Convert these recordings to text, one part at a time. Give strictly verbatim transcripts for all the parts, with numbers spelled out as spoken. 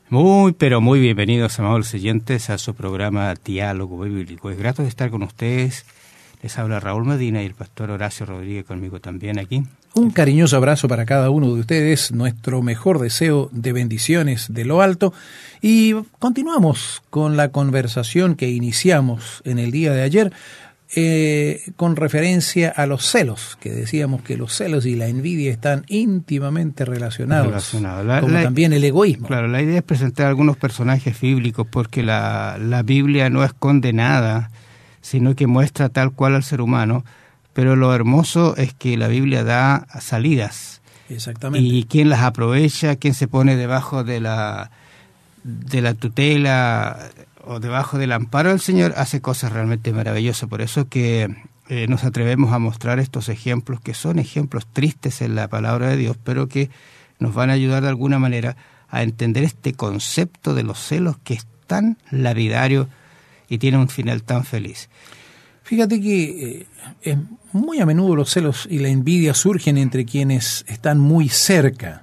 Muy, pero muy bienvenidos, amables oyentes, a su programa Diálogo Bíblico. Es grato de estar con ustedes. Les habla Raúl Medina y el pastor Horacio Rodríguez conmigo también aquí. Un cariñoso abrazo para cada uno de ustedes, nuestro mejor deseo de bendiciones de lo alto. Y continuamos con la conversación que iniciamos en el día de ayer eh, con referencia a los celos, que decíamos que los celos y la envidia están íntimamente relacionados, Relacionado. la, como la, también el egoísmo. Claro, la idea es presentar algunos personajes bíblicos porque la, la Biblia no esconde nada, sino que muestra tal cual al ser humano. Pero lo hermoso es que la Biblia da salidas. Exactamente. Y quién las aprovecha, quién se pone debajo de la, de la tutela o debajo del amparo del Señor, hace cosas realmente maravillosas. Por eso que eh, nos atrevemos a mostrar estos ejemplos, que son ejemplos tristes en la palabra de Dios, pero que nos van a ayudar de alguna manera a entender este concepto de los celos que es tan lapidario y tiene un final tan feliz. Fíjate que eh, muy a menudo los celos y la envidia surgen entre quienes están muy cerca.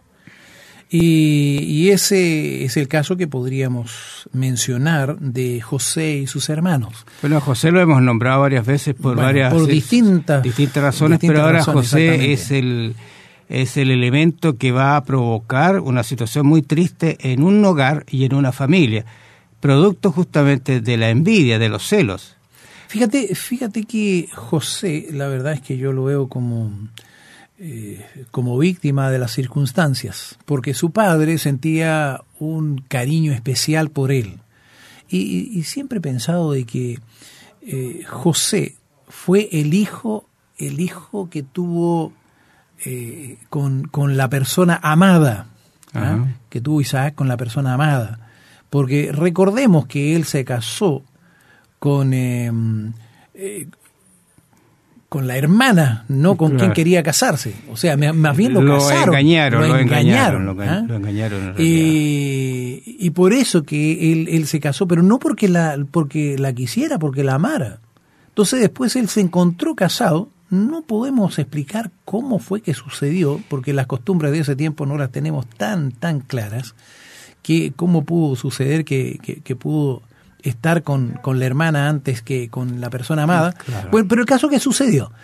Y, y ese es el caso que podríamos mencionar de José y sus hermanos. Bueno, a José lo hemos nombrado varias veces por bueno, varias por distintas, distintas razones, distintas pero ahora razones, José es el, es el elemento que va a provocar una situación muy triste en un hogar y en una familia, producto justamente de la envidia, de los celos. Fíjate, fíjate que José, la verdad es que yo lo veo como, eh, como víctima de las circunstancias, porque su padre sentía un cariño especial por él. Y, y siempre he pensado de que eh, José fue el hijo, el hijo que tuvo eh, con, con la persona amada, ¿ah? que tuvo Isaac con la persona amada. Porque recordemos que él se casó con eh, eh, con la hermana, no con claro. quien quería casarse. O sea, más bien lo, lo casaron. Engañaron, lo, lo engañaron. Lo, ¿ah? lo engañaron. En eh, y por eso que él, él se casó, pero no porque la, porque la quisiera, porque la amara. Entonces después él se encontró casado. No podemos explicar cómo fue que sucedió, porque las costumbres de ese tiempo no las tenemos tan, tan claras, que cómo pudo suceder que, que, que pudo estar con, con la hermana antes que con la persona amada. Claro. Bueno, pero el caso que sucedió.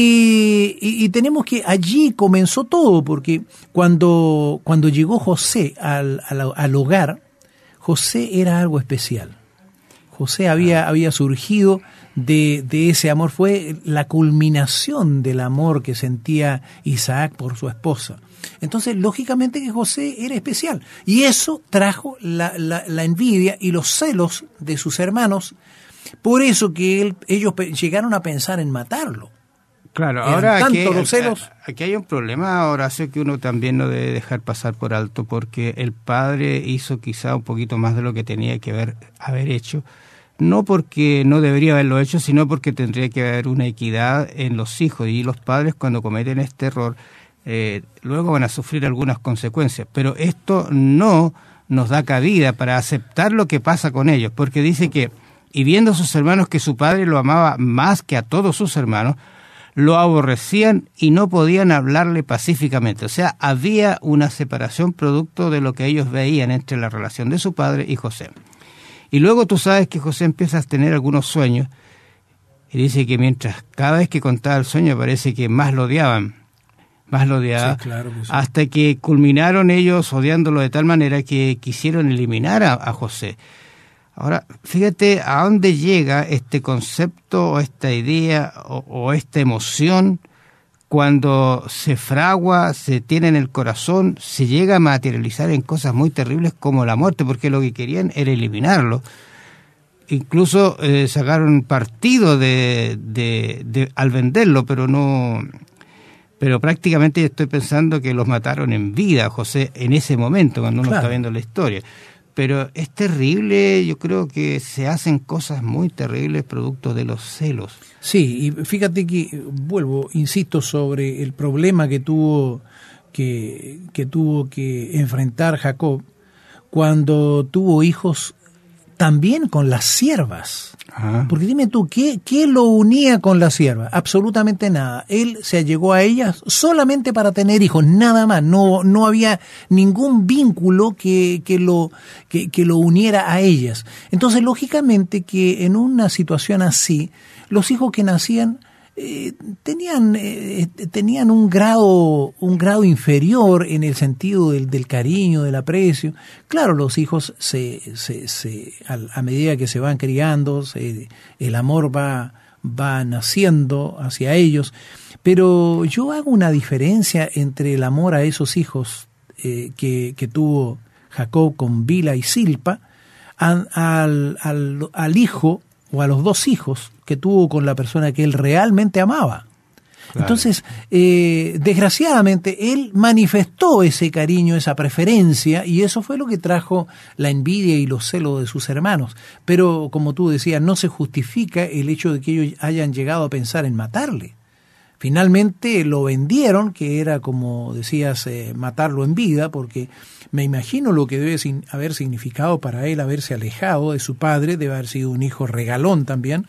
Y, y, y tenemos que allí comenzó todo, porque cuando, cuando llegó José al, al, al hogar, José era algo especial. José había, había surgido de, de ese amor, fue la culminación del amor que sentía Isaac por su esposa. Entonces, lógicamente que José era especial. Y eso trajo la, la, la envidia y los celos de sus hermanos. Por eso que él, ellos llegaron a pensar en matarlo. Claro, Eran ahora tanto aquí, los celos. aquí hay un problema, Horacio, que uno también no debe dejar pasar por alto, porque el padre hizo quizá un poquito más de lo que tenía que haber, haber hecho. No porque no debería haberlo hecho, sino porque tendría que haber una equidad en los hijos. Y los padres, cuando cometen este error, Eh, luego van a sufrir algunas consecuencias, pero esto no nos da cabida para aceptar lo que pasa con ellos, porque dice que, y viendo a sus hermanos que su padre lo amaba más que a todos sus hermanos, lo aborrecían y no podían hablarle pacíficamente. O sea, había una separación producto de lo que ellos veían entre la relación de su padre y José. Y luego tú sabes que José empieza a tener algunos sueños, y dice que mientras cada vez que contaba el sueño parece que más lo odiaban, más lo odiaba, sí, claro que sí. Hasta que culminaron ellos odiándolo de tal manera que quisieron eliminar a, a José. Ahora, fíjate a dónde llega este concepto, o esta idea, o, o esta emoción, cuando se fragua, se tiene en el corazón, se llega a materializar en cosas muy terribles como la muerte, porque lo que querían era eliminarlo. Incluso eh, sacaron partido de, de, de, al venderlo, pero no... Pero prácticamente estoy pensando que los mataron en vida, José, en ese momento, cuando uno claro. está viendo la historia. Pero es terrible, yo creo que se hacen cosas muy terribles producto de los celos. Sí, y fíjate que, vuelvo, insisto sobre el problema que tuvo que, que tuvo que enfrentar Jacob cuando tuvo hijos también con las siervas. Ajá. Porque dime tú, ¿qué, ¿qué lo unía con las siervas? Absolutamente nada. Él se allegó a ellas solamente para tener hijos, nada más. No, no había ningún vínculo que, que, lo, que, que lo uniera a ellas. Entonces, lógicamente que en una situación así, los hijos que nacían eh, tenían, eh, tenían un grado, un grado inferior en el sentido del, del cariño, del aprecio. Claro, los hijos se, se, se a, a medida que se van criando, se, el amor va, va naciendo hacia ellos. Pero yo hago una diferencia entre el amor a esos hijos eh, que, que tuvo Jacob con Bilha y Zilpa, al, al, al, al hijo o a los dos hijos que tuvo con la persona que él realmente amaba. Claro. Entonces, eh, desgraciadamente, él manifestó ese cariño, esa preferencia, y eso fue lo que trajo la envidia y los celos de sus hermanos. Pero, como tú decías, no se justifica el hecho de que ellos hayan llegado a pensar en matarle. Finalmente lo vendieron, que era, como decías, eh, matarlo en vida, porque me imagino lo que debe sin, haber significado para él haberse alejado de su padre, debe haber sido un hijo regalón también,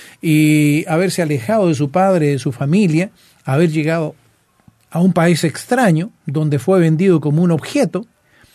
y haberse alejado de su padre, de su familia, haber llegado a un país extraño, donde fue vendido como un objeto,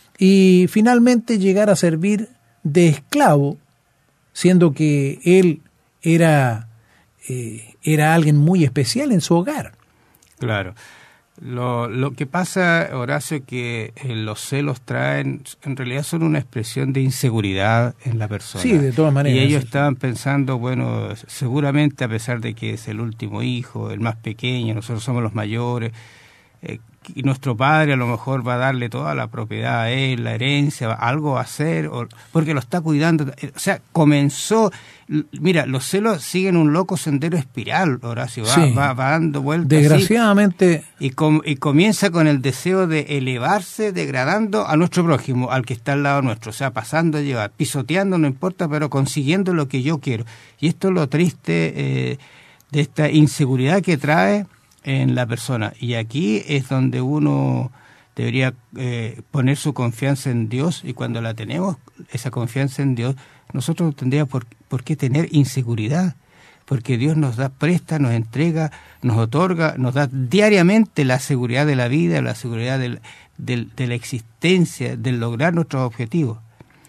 y finalmente llegar a servir de esclavo, siendo que él era... Eh, era alguien muy especial en su hogar. Claro. Lo, lo que pasa, Horacio, que eh, los celos traen, en realidad son una expresión de inseguridad en la persona. Sí, de todas maneras. Y ellos sí. estaban pensando, bueno, seguramente a pesar de que es el último hijo, el más pequeño, nosotros somos los mayores, eh, y nuestro padre a lo mejor va a darle toda la propiedad a él, la herencia, algo va a hacer, o, porque lo está cuidando. O sea, comenzó, mira, los celos siguen un loco sendero espiral, Horacio, va, sí. va, va dando vueltas. Desgraciadamente. Así, y, com, y comienza con el deseo de elevarse, degradando a nuestro prójimo, al que está al lado nuestro, o sea, pasando a llevar, pisoteando, no importa, pero consiguiendo lo que yo quiero. Y esto es lo triste eh, de esta inseguridad que trae en la persona. Y aquí es donde uno debería eh, poner su confianza en Dios, y cuando la tenemos, esa confianza en Dios, nosotros no tendríamos por, por qué tener inseguridad, porque Dios nos da, presta, nos entrega, nos otorga, nos da diariamente la seguridad de la vida, la seguridad del, del, de la existencia, del lograr nuestros objetivos.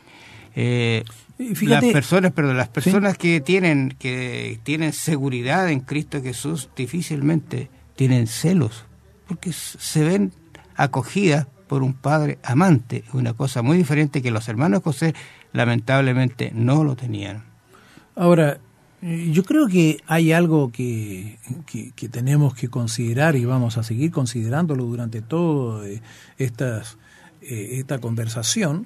Eh, Fíjate, las personas, perdón, las personas ¿sí? que tienen que tienen seguridad en Cristo Jesús difícilmente tienen celos, porque se ven acogidas por un padre amante, una cosa muy diferente que los hermanos José lamentablemente no lo tenían. Ahora, yo creo que hay algo que, que, que tenemos que considerar, y vamos a seguir considerándolo durante toda esta, esta conversación,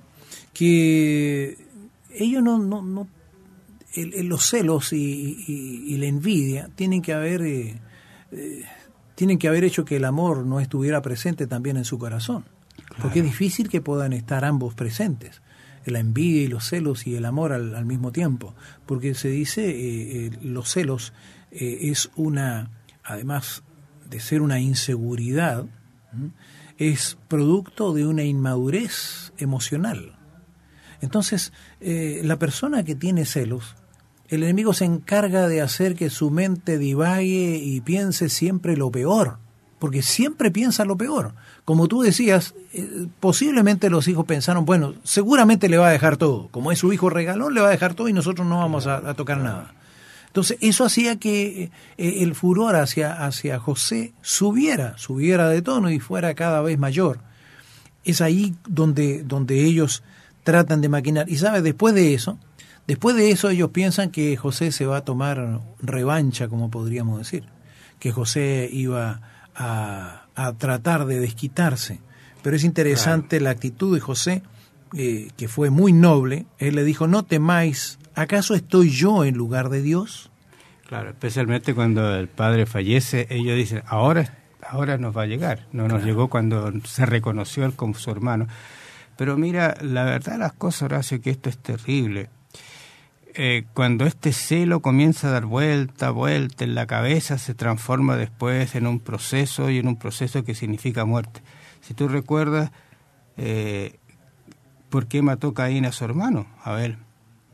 que ellos no, no, no el, el, los celos y, y, y la envidia tienen que haber eh, eh, tienen que haber hecho que el amor no estuviera presente también en su corazón, claro. Porque es difícil que puedan estar ambos presentes, la envidia y los celos y el amor al, al mismo tiempo, porque se dice eh, eh, los celos eh, es una, además de ser una inseguridad, ¿m? es producto de una inmadurez emocional. Entonces, eh, la persona que tiene celos, el enemigo se encarga de hacer que su mente divague y piense siempre lo peor, porque siempre piensa lo peor. Como tú decías, eh, posiblemente los hijos pensaron, bueno, seguramente le va a dejar todo, como es su hijo regalón, le va a dejar todo y nosotros no vamos a, a tocar nada. Entonces, eso hacía que eh, el furor hacia, hacia José subiera, subiera de tono y fuera cada vez mayor. Es ahí donde, donde ellos tratan de maquinar. Y sabes, después de eso, después de eso ellos piensan que José se va a tomar revancha, como podríamos decir, que José iba a, a tratar de desquitarse. Pero es interesante claro. La actitud de José, eh, que fue muy noble. Él le dijo, no temáis, ¿acaso estoy yo en lugar de Dios? Claro, especialmente cuando el padre fallece, ellos dicen, ahora, ahora nos va a llegar. No nos claro. llegó cuando se reconoció él como su hermano. Pero mira, la verdad de las cosas, Horacio, que esto es terrible. Eh, cuando este celo comienza a dar vuelta, vuelta en la cabeza, se transforma después en un proceso, y en un proceso que significa muerte. Si tú recuerdas, eh, ¿por qué mató Caín a su hermano? A ver,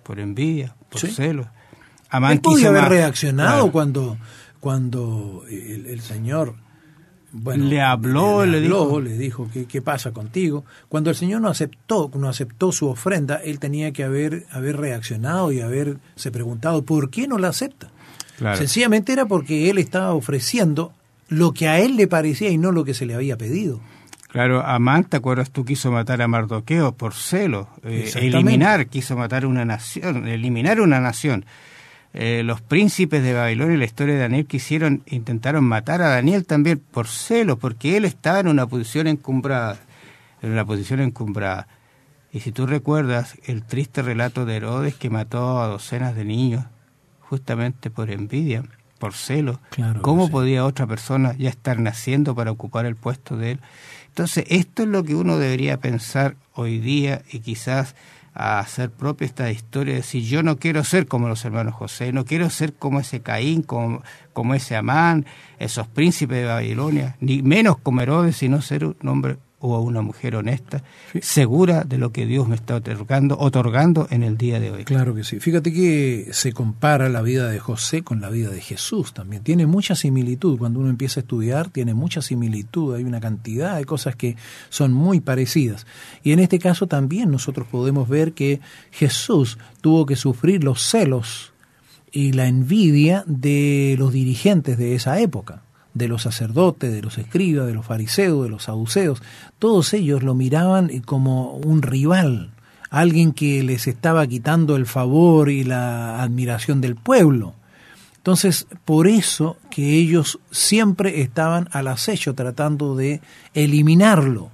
por envidia, por ¿Sí? celos. Amán Él podía haber más, reaccionado claro. cuando, cuando el, el Señor bueno, le habló, le, le habló, dijo, le dijo ¿qué, qué pasa contigo? Cuando el Señor no aceptó, no aceptó su ofrenda, él tenía que haber, haber reaccionado y haberse preguntado ¿por qué no la acepta? claro. Sencillamente era porque él estaba ofreciendo lo que a él le parecía y no lo que se le había pedido. Claro, Amán, ¿te acuerdas tú? Quiso matar a Mardoqueo por celo, eh, eliminar, quiso matar una nación, eliminar una nación. Eh, los príncipes de Babilonia y la historia de Daniel quisieron, intentaron matar a Daniel también por celo, porque él estaba en una posición encumbrada, en una posición encumbrada. Y si tú recuerdas el triste relato de Herodes que mató a docenas de niños, justamente por envidia, por celo, Claro, ¿cómo sí. podía otra persona ya estar naciendo para ocupar el puesto de él? Entonces, esto es lo que uno debería pensar hoy día y quizás a hacer propia esta historia, de decir, yo no quiero ser como los hermanos José, no quiero ser como ese Caín, como, como ese Amán, esos príncipes de Babilonia, ni menos como Herodes, sino ser un hombre o una mujer honesta, sí. segura de lo que Dios me está otorgando, otorgando en el día de hoy. Claro que sí. Fíjate que se compara la vida de José con la vida de Jesús también. Tiene mucha similitud. Cuando uno empieza a estudiar, tiene mucha similitud. Hay una cantidad de cosas que son muy parecidas. Y en este caso también nosotros podemos ver que Jesús tuvo que sufrir los celos y la envidia de los dirigentes de esa época, de los sacerdotes, de los escribas, de los fariseos, de los saduceos. Todos ellos lo miraban como un rival, alguien que les estaba quitando el favor y la admiración del pueblo. Entonces, por eso que ellos siempre estaban al acecho tratando de eliminarlo.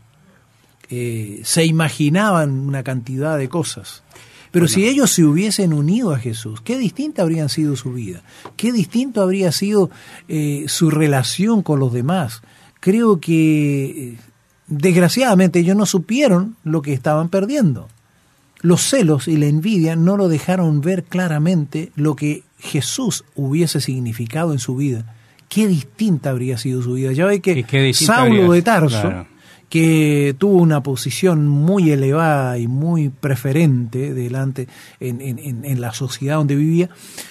Eh, se imaginaban una cantidad de cosas. Pero bueno, si ellos se hubiesen unido a Jesús, qué distinta habría sido su vida, qué distinto habría sido eh, su relación con los demás. Creo que, desgraciadamente, ellos no supieron lo que estaban perdiendo. Los celos y la envidia no lo dejaron ver claramente lo que Jesús hubiese significado en su vida. Qué distinta habría sido su vida. Ya ve que Saulo de Tarso, claro, que tuvo una posición muy elevada y muy preferente delante en, en, en la sociedad donde vivía,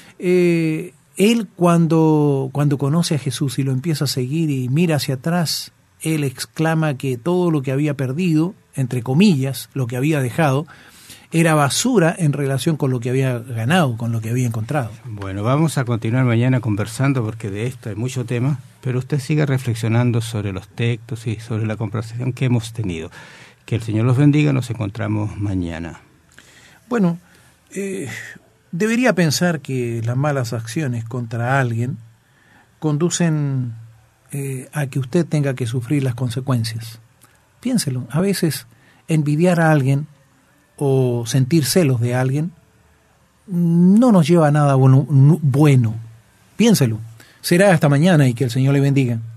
eh, él cuando, cuando conoce a Jesús y lo empieza a seguir y mira hacia atrás, él exclama que todo lo que había perdido, entre comillas, lo que había dejado, era basura en relación con lo que había ganado, con lo que había encontrado. Bueno, vamos a continuar mañana conversando porque de esto hay mucho tema, pero usted siga reflexionando sobre los textos y sobre la conversación que hemos tenido. Que el Señor los bendiga, nos encontramos mañana. Bueno, eh, debería pensar que las malas acciones contra alguien conducen eh, a que usted tenga que sufrir las consecuencias. Piénselo, a veces envidiar a alguien o sentir celos de alguien no nos lleva a nada bueno, bueno. Piénselo. Será hasta mañana y que el Señor le bendiga.